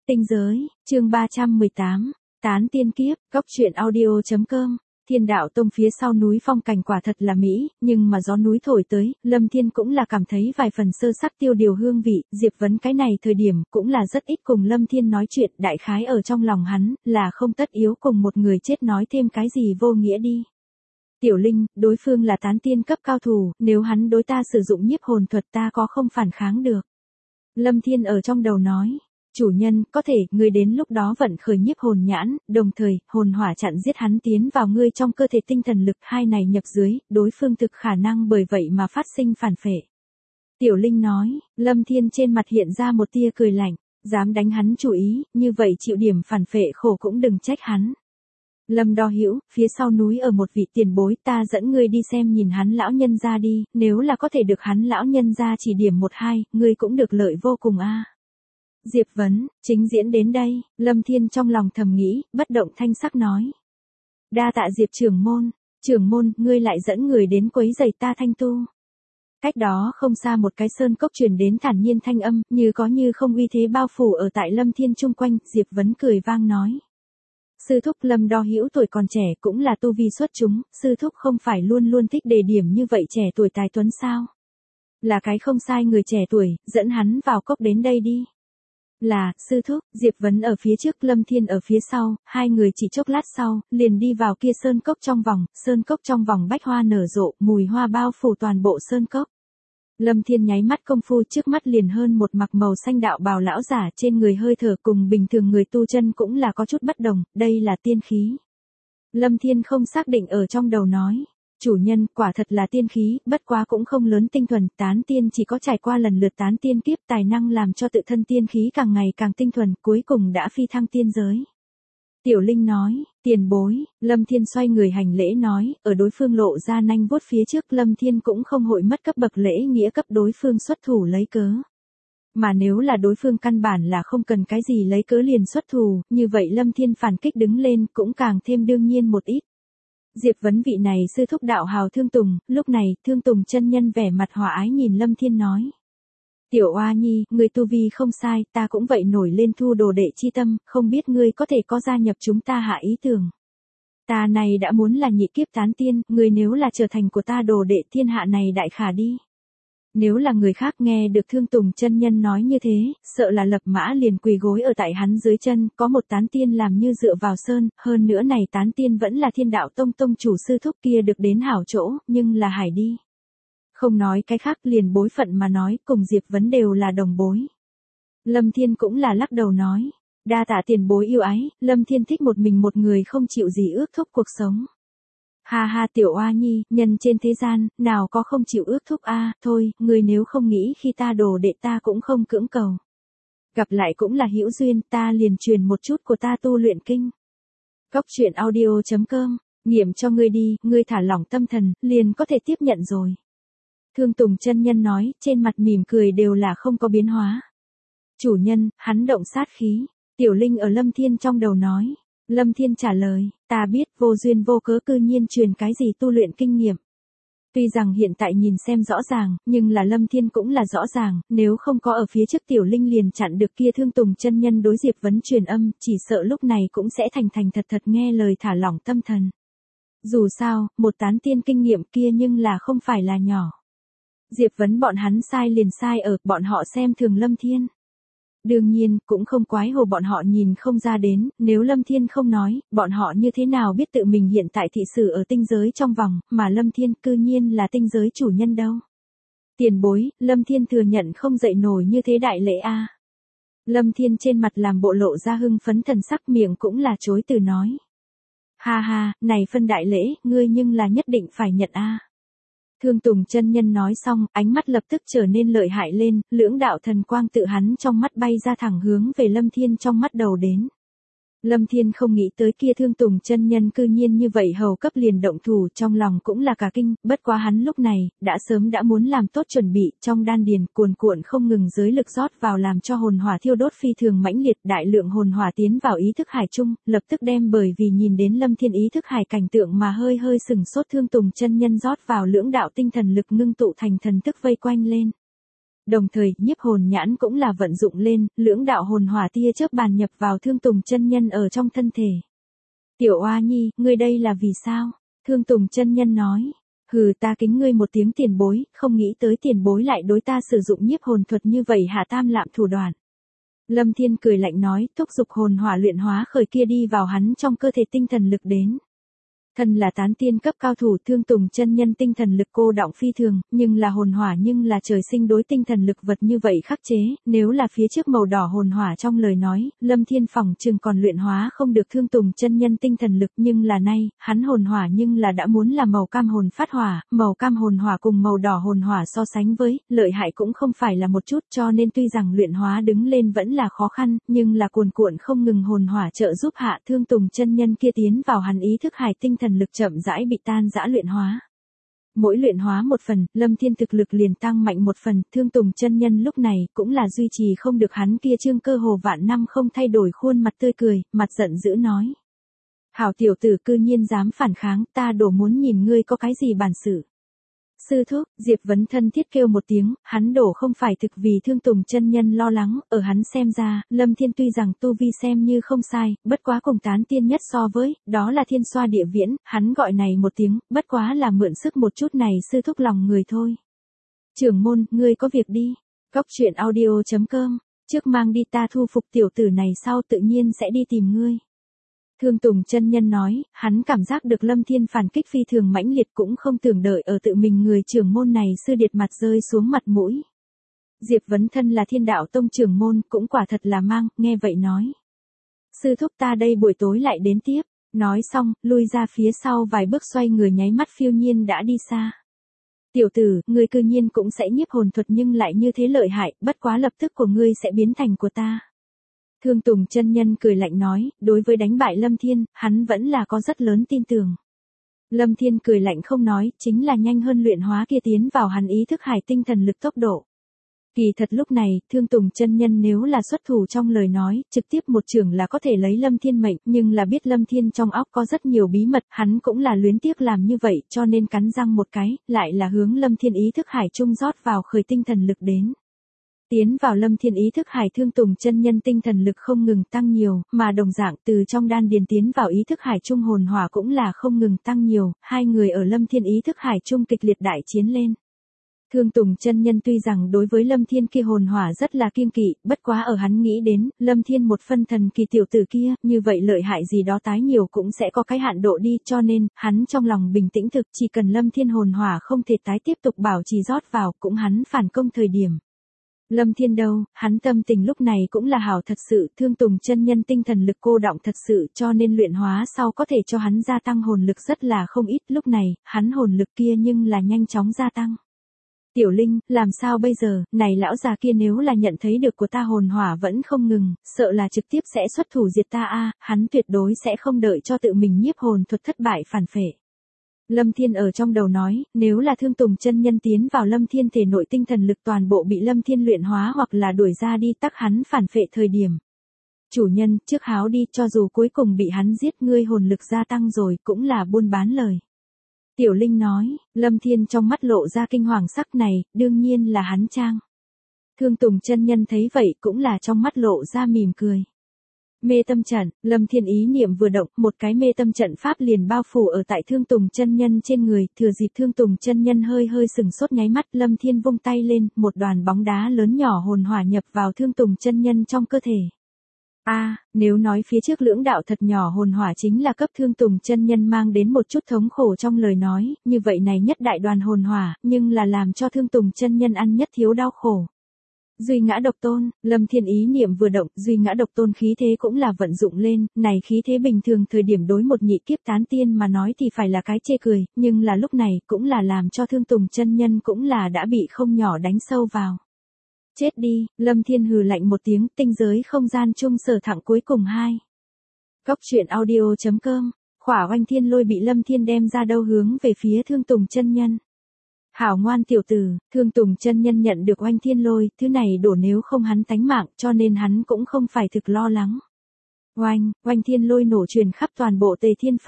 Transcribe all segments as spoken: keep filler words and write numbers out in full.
Tinh giới, chương ba trăm mười tám, Tán tiên kiếp, góc truyện audio chấm com. Thiên đạo tông phía sau núi phong cảnh quả thật là mỹ, nhưng mà gió núi thổi tới, Lâm Thiên cũng là cảm thấy vài phần sơ sắc tiêu điều hương vị, Diệp Vấn cái này thời điểm cũng là rất ít cùng Lâm Thiên nói chuyện, đại khái ở trong lòng hắn, là không tất yếu cùng một người chết nói thêm cái gì vô nghĩa đi. Tiểu Linh, đối phương là tán tiên cấp cao thủ, nếu hắn đối ta sử dụng nhiếp hồn thuật ta có không phản kháng được. Lâm Thiên ở trong đầu nói. Chủ nhân, có thể, ngươi đến lúc đó vận khởi nhiếp hồn nhãn, đồng thời, hồn hỏa chặn giết hắn tiến vào ngươi trong cơ thể tinh thần lực hai này nhập dưới, đối phương thực khả năng bởi vậy mà phát sinh phản phệ. Tiểu Linh nói, Lâm Thiên trên mặt hiện ra một tia cười lạnh, dám đánh hắn chủ ý, như vậy chịu điểm phản phệ khổ cũng đừng trách hắn. Lâm Đo Hữu, phía sau núi ở một vị tiền bối, ta dẫn ngươi đi xem nhìn hắn lão nhân gia đi, nếu là có thể được hắn lão nhân gia chỉ điểm một hai, ngươi cũng được lợi vô cùng a. Diệp Vấn, chính diễn đến đây, Lâm Thiên trong lòng thầm nghĩ, bất động thanh sắc nói. Đa tạ Diệp trưởng môn, trưởng môn, ngươi lại dẫn người đến quấy rầy ta thanh tu. Cách đó không xa một cái sơn cốc truyền đến thản nhiên thanh âm, như có như không uy thế bao phủ ở tại Lâm Thiên chung quanh, Diệp Vấn cười vang nói. Sư thúc Lâm Đo Hữu tuổi còn trẻ cũng là tu vi xuất chúng, sư thúc không phải luôn luôn thích đề điểm như vậy trẻ tuổi tài tuấn sao? Là cái không sai người trẻ tuổi, dẫn hắn vào cốc đến đây đi. Là, sư thúc, Diệp Vấn ở phía trước, Lâm Thiên ở phía sau, hai người chỉ chốc lát sau, liền đi vào kia sơn cốc trong vòng, sơn cốc trong vòng bách hoa nở rộ, mùi hoa bao phủ toàn bộ sơn cốc. Lâm Thiên nháy mắt công phu trước mắt liền hơn một mặc màu xanh đạo bào lão giả trên người hơi thở cùng bình thường người tu chân cũng là có chút bất đồng, đây là tiên khí. Lâm Thiên không xác định ở trong đầu nói. Chủ nhân, quả thật là tiên khí, bất quá cũng không lớn tinh thuần, tán tiên chỉ có trải qua lần lượt tán tiên kiếp tài năng làm cho tự thân tiên khí càng ngày càng tinh thuần, cuối cùng đã phi thăng tiên giới. Tiểu Linh nói, tiền bối, Lâm Thiên xoay người hành lễ nói, ở đối phương lộ ra nanh vuốt phía trước Lâm Thiên cũng không hội mất cấp bậc lễ nghĩa cấp đối phương xuất thủ lấy cớ. Mà nếu là đối phương căn bản là không cần cái gì lấy cớ liền xuất thủ, như vậy Lâm Thiên phản kích đứng lên cũng càng thêm đương nhiên một ít. Diệp Vấn vị này sư thúc đạo hào Thương Tùng, lúc này, Thương Tùng chân nhân vẻ mặt hòa ái nhìn Lâm Thiên nói. Tiểu Oa Nhi, người tu vi không sai, ta cũng vậy nổi lên thu đồ đệ chi tâm, không biết ngươi có thể có gia nhập chúng ta hạ ý tưởng. Ta này đã muốn là nhị kiếp tán tiên, ngươi nếu là trở thành của ta đồ đệ thiên hạ này đại khả đi. Nếu là người khác nghe được Thương Tùng chân nhân nói như thế, sợ là lập mã liền quỳ gối ở tại hắn dưới chân, có một tán tiên làm như dựa vào sơn, hơn nữa này tán tiên vẫn là Thiên Đạo Tông tông chủ sư thúc kia được đến hảo chỗ, nhưng là hải đi. Không nói cái khác liền bối phận mà nói, cùng Diệp Vấn đều là đồng bối. Lâm Thiên cũng là lắc đầu nói, đa tạ tiền bối yêu ái, Lâm Thiên thích một mình một người không chịu gì ước thúc cuộc sống. Ha ha Tiểu Oa Nhi, nhân trên thế gian, nào có không chịu ước thúc a, thôi, người nếu không nghĩ khi ta đồ đệ ta cũng không cưỡng cầu. Gặp lại cũng là hữu duyên, ta liền truyền một chút của ta tu luyện kinh. Góc truyện audio chấm com, nghiệm cho ngươi đi, ngươi thả lỏng tâm thần, liền có thể tiếp nhận rồi. Thương Tùng chân nhân nói, trên mặt mỉm cười đều là không có biến hóa. Chủ nhân, hắn động sát khí, Tiểu Linh ở Lâm Thiên trong đầu nói. Lâm Thiên trả lời, ta biết vô duyên vô cớ cư nhiên truyền cái gì tu luyện kinh nghiệm. Tuy rằng hiện tại nhìn xem rõ ràng, nhưng là Lâm Thiên cũng là rõ ràng, nếu không có ở phía trước Tiểu Linh liền chặn được kia Thương Tùng chân nhân đối Diệp Vấn truyền âm, chỉ sợ lúc này cũng sẽ thành thành thật thật nghe lời thả lỏng tâm thần. Dù sao, một tán tiên kinh nghiệm kia nhưng là không phải là nhỏ. Diệp Vấn bọn hắn sai liền sai ở, bọn họ xem thường Lâm Thiên. Đương nhiên, cũng không quái hồ bọn họ nhìn không ra đến, nếu Lâm Thiên không nói, bọn họ như thế nào biết tự mình hiện tại thị sử ở tinh giới trong vòng, mà Lâm Thiên cư nhiên là tinh giới chủ nhân đâu. Tiền bối, Lâm Thiên thừa nhận không dậy nổi như thế đại lễ a. Lâm Thiên trên mặt làm bộ lộ ra hưng phấn thần sắc, miệng cũng là chối từ nói. Ha ha, này phân đại lễ, ngươi nhưng là nhất định phải nhận a. Thương Tùng chân nhân nói xong, ánh mắt lập tức trở nên lợi hại lên, lưỡng đạo thần quang tự hắn trong mắt bay ra thẳng hướng về Lâm Thiên trong mắt đầu đến. Lâm Thiên không nghĩ tới kia Thương Tùng chân nhân cư nhiên như vậy hầu cấp liền động thủ, trong lòng cũng là cả kinh, bất quá hắn lúc này, đã sớm đã muốn làm tốt chuẩn bị, trong đan điền cuồn cuộn không ngừng giới lực rót vào làm cho hồn hỏa thiêu đốt phi thường mãnh liệt, đại lượng hồn hỏa tiến vào ý thức hải chung, lập tức đem bởi vì nhìn đến Lâm Thiên ý thức hải cảnh tượng mà hơi hơi sừng sốt Thương Tùng chân nhân rót vào lưỡng đạo tinh thần lực ngưng tụ thành thần thức vây quanh lên. đồng thời nhiếp hồn nhãn cũng là vận dụng lên, lưỡng đạo hồn hỏa tia chớp bàn nhập vào Thương Tùng chân nhân ở trong thân thể. Tiểu Oa Nhi, ngươi đây là vì sao? Thương Tùng chân nhân nói. Hừ, ta kính ngươi một tiếng tiền bối, không nghĩ tới tiền bối lại đối ta sử dụng nhiếp hồn thuật như vậy hạ tam lạm thủ đoạn. Lâm Thiên cười lạnh nói, thúc giục hồn hỏa luyện hóa khởi kia đi vào hắn trong cơ thể tinh thần lực đến. Thân là tán tiên cấp cao thủ, Thương Tùng chân nhân tinh thần lực cô đọng phi thường, nhưng là hồn hỏa nhưng là trời sinh đối tinh thần lực vật như vậy khắc chế, nếu là phía trước màu đỏ hồn hỏa trong lời nói, Lâm Thiên phỏng chừng còn luyện hóa không được Thương Tùng chân nhân tinh thần lực, nhưng là nay, hắn hồn hỏa nhưng là đã muốn là màu cam hồn phát hỏa, màu cam hồn hỏa cùng màu đỏ hồn hỏa so sánh với, lợi hại cũng không phải là một chút, cho nên tuy rằng luyện hóa đứng lên vẫn là khó khăn, nhưng là cuồn cuộn không ngừng hồn hỏa trợ giúp hạ Thương Tùng chân nhân kia tiến vào hắn ý thức hải tinh thần lực chậm rãi bị tan rã luyện hóa. Mỗi luyện hóa một phần, Lâm Thiên thực lực liền tăng mạnh một phần, Thương Tùng chân nhân lúc này cũng là duy trì không được hắn kia trương cơ hồ vạn năm không thay đổi khuôn mặt tươi cười, mặt giận dữ nói. Hảo tiểu tử cư nhiên dám phản kháng, ta đổ muốn nhìn ngươi có cái gì bản sự. Sư thúc, Diệp Vấn thân thiết kêu một tiếng, hắn đổ không phải thực vì Thương Tùng chân nhân lo lắng, ở hắn xem ra, Lâm Thiên tuy rằng tu vi xem như không sai, bất quá cùng tán tiên nhất so với, đó là thiên xoa địa viễn, hắn gọi này một tiếng, bất quá là mượn sức một chút này sư thúc lòng người thôi. Trưởng môn, ngươi có việc đi. Góc truyện audio chấm com, trước mang đi ta thu phục tiểu tử này sau tự nhiên sẽ đi tìm ngươi. Thương Tùng chân nhân nói, hắn cảm giác được Lâm Thiên phản kích phi thường mãnh liệt cũng không tưởng đợi ở tự mình người trưởng môn này sư điệt mặt rơi xuống mặt mũi. Diệp Vấn thân là Thiên Đạo Tông trưởng môn cũng quả thật là mang, nghe vậy nói. Sư thúc ta đây buổi tối lại đến tiếp, nói xong, lui ra phía sau vài bước xoay người nháy mắt phiêu nhiên đã đi xa. Tiểu tử, ngươi cư nhiên cũng sẽ nhiếp hồn thuật nhưng lại như thế lợi hại, bất quá lập tức của ngươi sẽ biến thành của ta. Thương Tùng chân nhân cười lạnh nói, đối với đánh bại Lâm Thiên, hắn vẫn là có rất lớn tin tưởng. Lâm Thiên cười lạnh không nói, chính là nhanh hơn luyện hóa kia tiến vào hắn ý thức hải tinh thần lực tốc độ. Kỳ thật lúc này, Thương Tùng chân nhân nếu là xuất thủ trong lời nói, trực tiếp một trường là có thể lấy Lâm Thiên mệnh, nhưng là biết Lâm Thiên trong óc có rất nhiều bí mật, hắn cũng là luyến tiếc làm như vậy, cho nên cắn răng một cái, lại là hướng Lâm Thiên ý thức hải trung rót vào khởi tinh thần lực đến. Tiến vào Lâm Thiên ý thức hải Thương Tùng chân nhân tinh thần lực không ngừng tăng nhiều, mà đồng dạng từ trong đan điền tiến vào ý thức hải trung hồn hỏa cũng là không ngừng tăng nhiều, hai người ở Lâm Thiên ý thức hải trung kịch liệt đại chiến lên. Thương Tùng chân nhân tuy rằng đối với Lâm Thiên kia hồn hỏa rất là kiêng kỵ, bất quá ở hắn nghĩ đến, Lâm Thiên một phân thần kỳ tiểu tử kia, như vậy lợi hại gì đó tái nhiều cũng sẽ có cái hạn độ đi, cho nên, hắn trong lòng bình tĩnh thực, chỉ cần Lâm Thiên hồn hỏa không thể tái tiếp tục bảo trì rót vào, cũng hắn phản công thời điểm. Lâm Thiên đâu, hắn tâm tình lúc này cũng là hảo thật sự, Thương Tùng chân nhân tinh thần lực cô đọng thật sự cho nên luyện hóa sau có thể cho hắn gia tăng hồn lực rất là không ít, lúc này, hắn hồn lực kia nhưng là nhanh chóng gia tăng. Tiểu Linh, làm sao bây giờ, này lão già kia nếu là nhận thấy được của ta hồn hỏa vẫn không ngừng, sợ là trực tiếp sẽ xuất thủ diệt ta a, hắn tuyệt đối sẽ không đợi cho tự mình nhiếp hồn thuật thất bại phản phệ. Lâm Thiên ở trong đầu nói, nếu là Thương Tùng chân nhân tiến vào Lâm Thiên thể nội tinh thần lực toàn bộ bị Lâm Thiên luyện hóa hoặc là đuổi ra đi tắc hắn phản phệ thời điểm. Chủ nhân, trước háo đi, cho dù cuối cùng bị hắn giết ngươi hồn lực gia tăng rồi cũng là buôn bán lời. Tiểu Linh nói, Lâm Thiên trong mắt lộ ra kinh hoàng sắc này, đương nhiên là hắn trang. Thương Tùng chân nhân thấy vậy cũng là trong mắt lộ ra mỉm cười. Mê tâm trận, Lâm Thiên ý niệm vừa động, một cái mê tâm trận pháp liền bao phủ ở tại Thương Tùng chân nhân trên người, thừa dịp Thương Tùng chân nhân hơi hơi sừng sốt nháy mắt, Lâm Thiên vung tay lên, một đoàn bóng đá lớn nhỏ hồn hỏa nhập vào Thương Tùng chân nhân trong cơ thể. A, à, nếu nói phía trước lưỡng đạo thật nhỏ hồn hỏa chính là cấp Thương Tùng chân nhân mang đến một chút thống khổ trong lời nói, như vậy này nhất đại đoàn hồn hỏa, nhưng là làm cho Thương Tùng chân nhân ăn nhất thiếu đau khổ. Duy ngã độc tôn, Lâm Thiên ý niệm vừa động, duy ngã độc tôn khí thế cũng là vận dụng lên, này khí thế bình thường thời điểm đối một nhị kiếp tán tiên mà nói thì phải là cái chê cười, nhưng là lúc này cũng là làm cho Thương Tùng chân nhân cũng là đã bị không nhỏ đánh sâu vào. Chết đi, Lâm Thiên hừ lạnh một tiếng, tinh giới không gian chung sở thẳng cuối cùng hai. Góc truyện audio chấm com, khỏa oanh thiên lôi bị Lâm Thiên đem ra đâu hướng về phía Thương Tùng chân nhân. Hảo ngoan tiểu tử, Thương Tùng chân nhân nhận được oanh thiên lôi, thứ này đổ nếu không hắn tánh mạng, cho nên hắn cũng không phải thực lo lắng. Oanh, oanh thiên lôi nổ truyền khắp toàn bộ Tề Thiên Phong.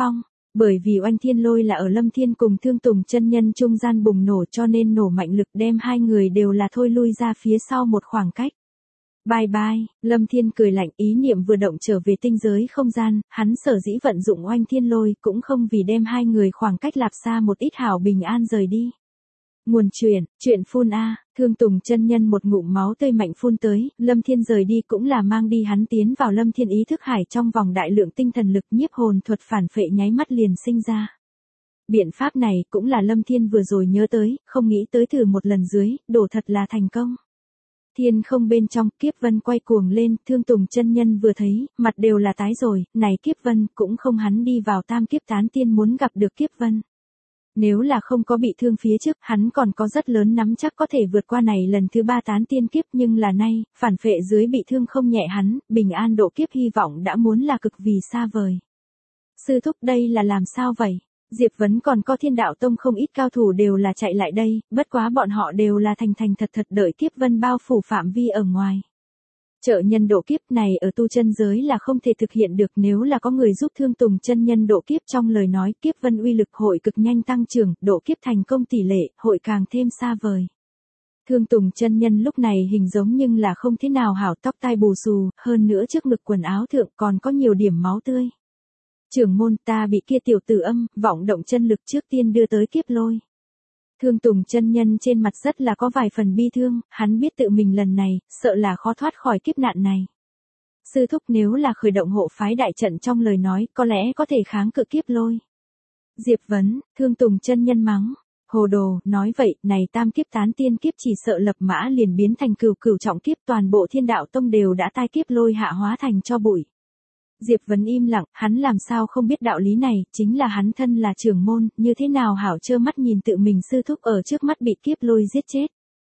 Bởi vì oanh thiên lôi là ở Lâm Thiên cùng Thương Tùng chân nhân trung gian bùng nổ cho nên nổ mạnh lực đem hai người đều là thôi lui ra phía sau một khoảng cách. Bye bye, Lâm Thiên cười lạnh, ý niệm vừa động trở về tinh giới không gian, hắn sở dĩ vận dụng oanh thiên lôi cũng không vì đem hai người khoảng cách lạp xa một ít hảo bình an rời đi. Nguồn truyền, chuyện phun a, Thương Tùng chân nhân một ngụm máu tươi mạnh phun tới, Lâm Thiên rời đi cũng là mang đi hắn tiến vào Lâm Thiên ý thức hải trong vòng đại lượng tinh thần lực nhiếp hồn thuật phản phệ nháy mắt liền sinh ra. Biện pháp này cũng là Lâm Thiên vừa rồi nhớ tới, không nghĩ tới thử một lần dưới, đổ thật là thành công. Thiên không bên trong, kiếp vân quay cuồng lên, Thương Tùng chân nhân vừa thấy, mặt đều là tái rồi, này kiếp vân cũng không hắn đi vào tam kiếp tán tiên muốn gặp được kiếp vân. Nếu là không có bị thương phía trước, hắn còn có rất lớn nắm chắc có thể vượt qua này lần thứ ba tán tiên kiếp, nhưng là nay, phản phệ dưới bị thương không nhẹ hắn, bình an độ kiếp hy vọng đã muốn là cực vì xa vời. Sư thúc đây là làm sao vậy? Diệp Vấn còn có Thiên Đạo Tông không ít cao thủ đều là chạy lại đây, bất quá bọn họ đều là thành thành thật thật đợi kiếp vân bao phủ phạm vi ở ngoài. Trợ nhân độ kiếp này ở tu chân giới là không thể thực hiện được, nếu là có người giúp Thương Tùng chân nhân độ kiếp trong lời nói kiếp vân uy lực hội cực nhanh tăng trưởng, độ kiếp thành công tỷ lệ hội càng thêm xa vời. Thương Tùng chân nhân lúc này hình giống nhưng là không thế nào hảo, tóc tai bù xù, hơn nữa trước ngực quần áo thượng còn có nhiều điểm máu tươi. Trưởng môn, ta bị kia tiểu tử âm, vọng động chân lực trước tiên đưa tới kiếp lôi. Thương Tùng chân nhân trên mặt rất là có vài phần bi thương, hắn biết tự mình lần này, sợ là khó thoát khỏi kiếp nạn này. Sư thúc nếu là khởi động hộ phái đại trận trong lời nói, có lẽ có thể kháng cự kiếp lôi. Diệp Vấn, Thương Tùng chân nhân mắng. Hồ đồ, nói vậy, này tam kiếp tán tiên kiếp chỉ sợ lập mã liền biến thành cửu cửu trọng kiếp, toàn bộ Thiên Đạo Tông đều đã tai kiếp lôi hạ hóa thành cho bụi. Diệp Vấn im lặng, hắn làm sao không biết đạo lý này, chính là hắn thân là trưởng môn, như thế nào hảo trơ mắt nhìn tự mình sư thúc ở trước mắt bị kiếp lôi giết chết.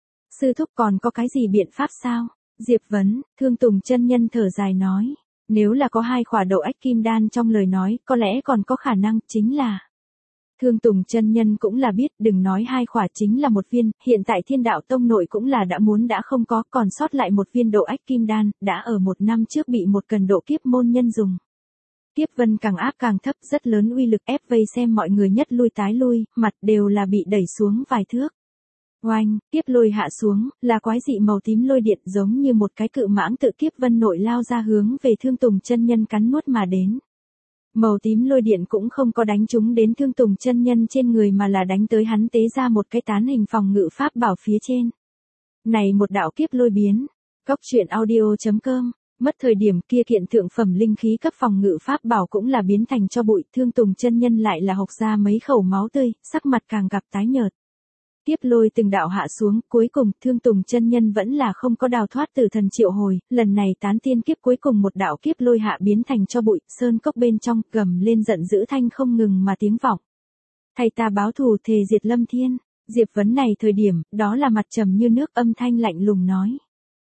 Sư thúc còn có cái gì biện pháp sao? Diệp Vấn, Thương Tùng chân nhân thở dài nói, nếu là có hai khỏa đậu ách kim đan trong lời nói, có lẽ còn có khả năng, chính là... Thương Tùng chân nhân cũng là biết, đừng nói hai khỏa chính là một viên, hiện tại Thiên Đạo Tông nội cũng là đã muốn đã không có, còn sót lại một viên độ ách kim đan, đã ở một năm trước bị một cần độ kiếp môn nhân dùng. Kiếp vân càng áp càng thấp, rất lớn uy lực ép vây xem mọi người nhất lui tái lui, mặt đều là bị đẩy xuống vài thước. Oanh, kiếp lôi hạ xuống, là quái dị màu tím lôi điện giống như một cái cự mãng tự kiếp vân nội lao ra hướng về Thương Tùng chân nhân cắn nuốt mà đến. Màu tím lôi điện cũng không có đánh trúng đến Thương Tùng chân nhân trên người mà là đánh tới hắn tế ra một cái tán hình phòng ngự pháp bảo phía trên. Này một đạo kiếp lôi biến. Góc truyện audio chấm com, mất thời điểm kia kiện thượng phẩm linh khí cấp phòng ngự pháp bảo cũng là biến thành cho bụi, Thương Tùng chân nhân lại là hộc ra mấy khẩu máu tươi, sắc mặt càng gặp tái nhợt. Kiếp lôi từng đạo hạ xuống, cuối cùng Thương Tùng chân nhân vẫn là không có đào thoát từ thần triệu hồi, lần này tán tiên kiếp cuối cùng một đạo kiếp lôi hạ biến thành cho bụi, sơn cốc bên trong gầm lên giận dữ thanh không ngừng mà tiếng vọng. Thay ta báo thù thề diệt Lâm Thiên. Diệp Vấn này thời điểm, đó là mặt trầm như nước, âm thanh lạnh lùng nói.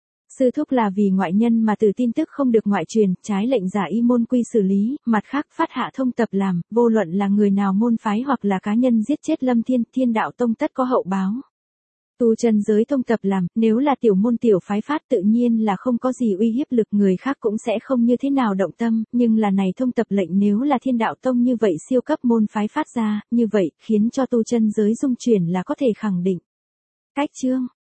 Sư thúc là vì ngoại nhân mà từ tin tức không được ngoại truyền, trái lệnh giả y môn quy xử lý, mặt khác phát hạ thông tập làm, vô luận là người nào môn phái hoặc là cá nhân giết chết Lâm Thiên, Thiên Đạo Tông tất có hậu báo. Tu chân giới thông tập làm, nếu là tiểu môn tiểu phái phát tự nhiên là không có gì uy hiếp lực, người khác cũng sẽ không như thế nào động tâm, nhưng là này thông tập lệnh nếu là Thiên Đạo Tông như vậy siêu cấp môn phái phát ra, như vậy khiến cho tu chân giới dung chuyển là có thể khẳng định. Cách chương